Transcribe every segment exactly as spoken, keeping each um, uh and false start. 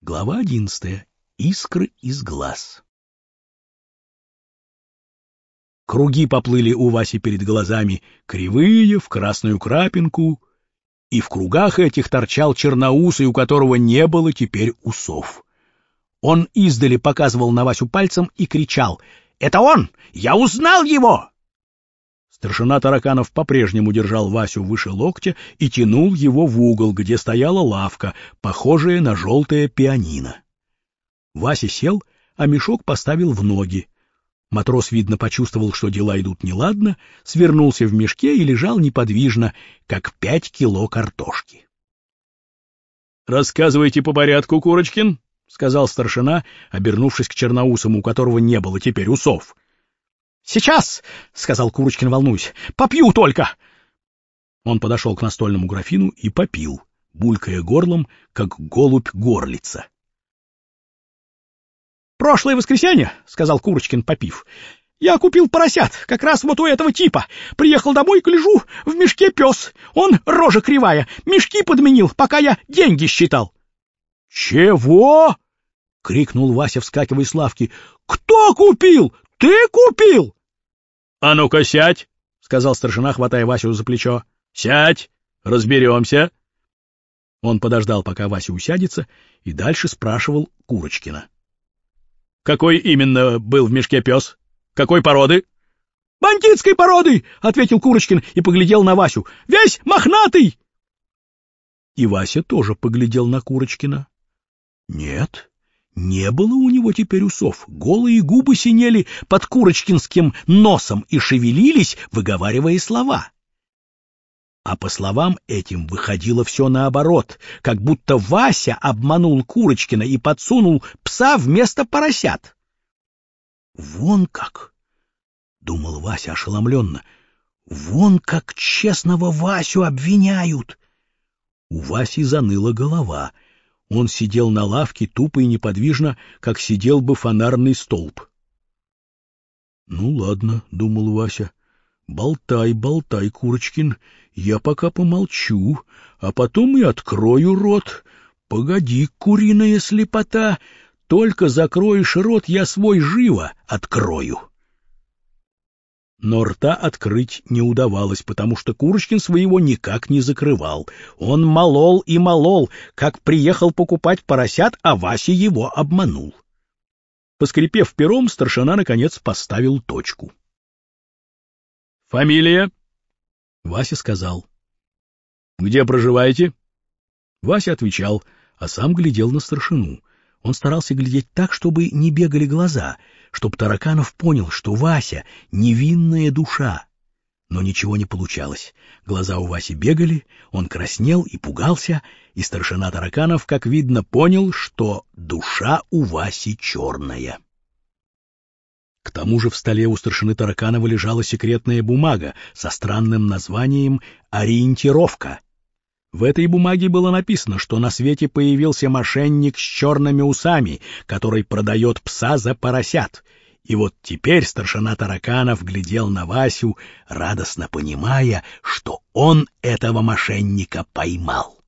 Глава одиннадцатая. Искры из глаз. Круги поплыли у Васи перед глазами, кривые, в красную крапинку, и в кругах этих торчал черноусый, у которого не было теперь усов. Он издали показывал на Васю пальцем и кричал: «Это он! Я узнал его!» Старшина Тараканов по-прежнему держал Васю выше локтя и тянул его в угол, где стояла лавка, похожая на желтое пианино. Вася сел, а мешок поставил в ноги. Матрос, видно, почувствовал, что дела идут неладно, свернулся в мешке и лежал неподвижно, как пять кило картошки. — Рассказывайте по порядку, Курочкин, — сказал старшина, обернувшись к черноусому, у которого не было теперь усов. — Сейчас, — сказал Курочкин, волнуясь, — попью только. Он подошел к настольному графину и попил, булькая горлом, как голубь горлица. — Прошлое воскресенье, — сказал Курочкин, попив, — я купил поросят, как раз вот у этого типа. Приехал домой, гляжу, в мешке пес. Он рожа кривая, мешки подменил, пока я деньги считал. — Чего? — крикнул Вася, вскакивая с лавки. — Кто купил? Ты купил? — А ну-ка сядь, — сказал старшина, хватая Васю за плечо. — Сядь, разберемся. Он подождал, пока Вася усядется, и дальше спрашивал Курочкина. — Какой именно был в мешке пес? Какой породы? — Бандитской породы, — ответил Курочкин и поглядел на Васю. — Весь мохнатый. И Вася тоже поглядел на Курочкина. Нет. Не было у него теперь усов, голые губы синели под курочкинским носом и шевелились, выговаривая слова. А по словам этим выходило все наоборот, как будто Вася обманул Курочкина и подсунул пса вместо поросят. «Вон как!» — думал Вася ошеломленно. «Вон как честного Васю обвиняют!» У Васи заныла голова. Он сидел на лавке тупо и неподвижно, как сидел бы фонарный столб. — Ну, ладно, — думал Вася, — болтай, болтай, Курочкин, я пока помолчу, а потом и открою рот. Погоди, куриная слепота, только закроешь рот, я свой живо открою. Но рта открыть не удавалось, потому что Курочкин своего никак не закрывал. Он молол и молол, как приехал покупать поросят, а Вася его обманул. Поскрипев пером, старшина, наконец, поставил точку. — Фамилия? — Вася сказал. — Где проживаете? Вася отвечал, а сам глядел на старшину. Он старался глядеть так, чтобы не бегали глаза, чтоб Тараканов понял, что Вася — невинная душа. Но ничего не получалось. Глаза у Васи бегали, он краснел и пугался, и старшина Тараканов, как видно, понял, что душа у Васи черная. К тому же в столе у старшины Тараканова лежала секретная бумага со странным названием «Ориентировка». В этой бумаге было написано, что на свете появился мошенник с черными усами, который продает пса за поросят. И вот теперь старшина Тараканов глядел на Васю, радостно понимая, что он этого мошенника поймал.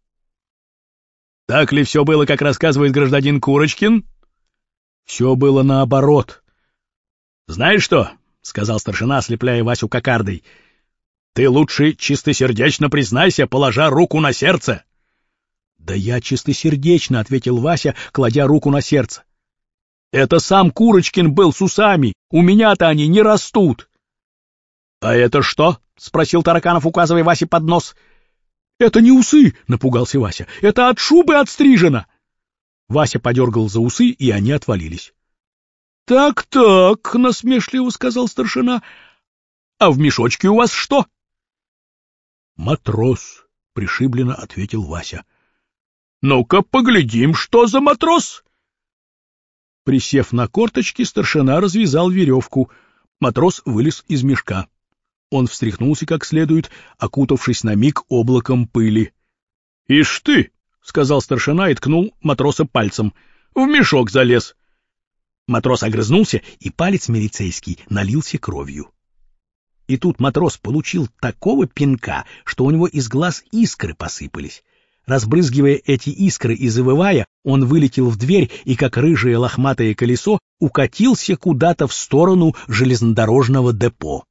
— Так ли все было, как рассказывает гражданин Курочкин? — Все было наоборот. — Знаешь что? — сказал старшина, ослепляя Васю кокардой. Ты лучше чистосердечно признайся, положа руку на сердце. — Да я чистосердечно, — ответил Вася, кладя руку на сердце. — Это сам Курочкин был с усами, у меня-то они не растут. — А это что? — спросил Тараканов, указывая Васе под нос. — Это не усы, — напугался Вася, — это от шубы отстрижено. Вася подергал за усы, и они отвалились. Так, — Так-так, — насмешливо сказал старшина, — а в мешочке у вас что? — Матрос, — пришибленно ответил Вася. — Ну-ка, поглядим, что за матрос. Присев на корточки, старшина развязал веревку. Матрос вылез из мешка. Он встряхнулся как следует, окутавшись на миг облаком пыли. — Ишь ты, — сказал старшина и ткнул матроса пальцем. — В мешок залез. Матрос огрызнулся, и палец милицейский налился кровью. И тут матрос получил такого пинка, что у него из глаз искры посыпались. Разбрызгивая эти искры и завывая, он вылетел в дверь и, как рыжее лохматое колесо, укатился куда-то в сторону железнодорожного депо.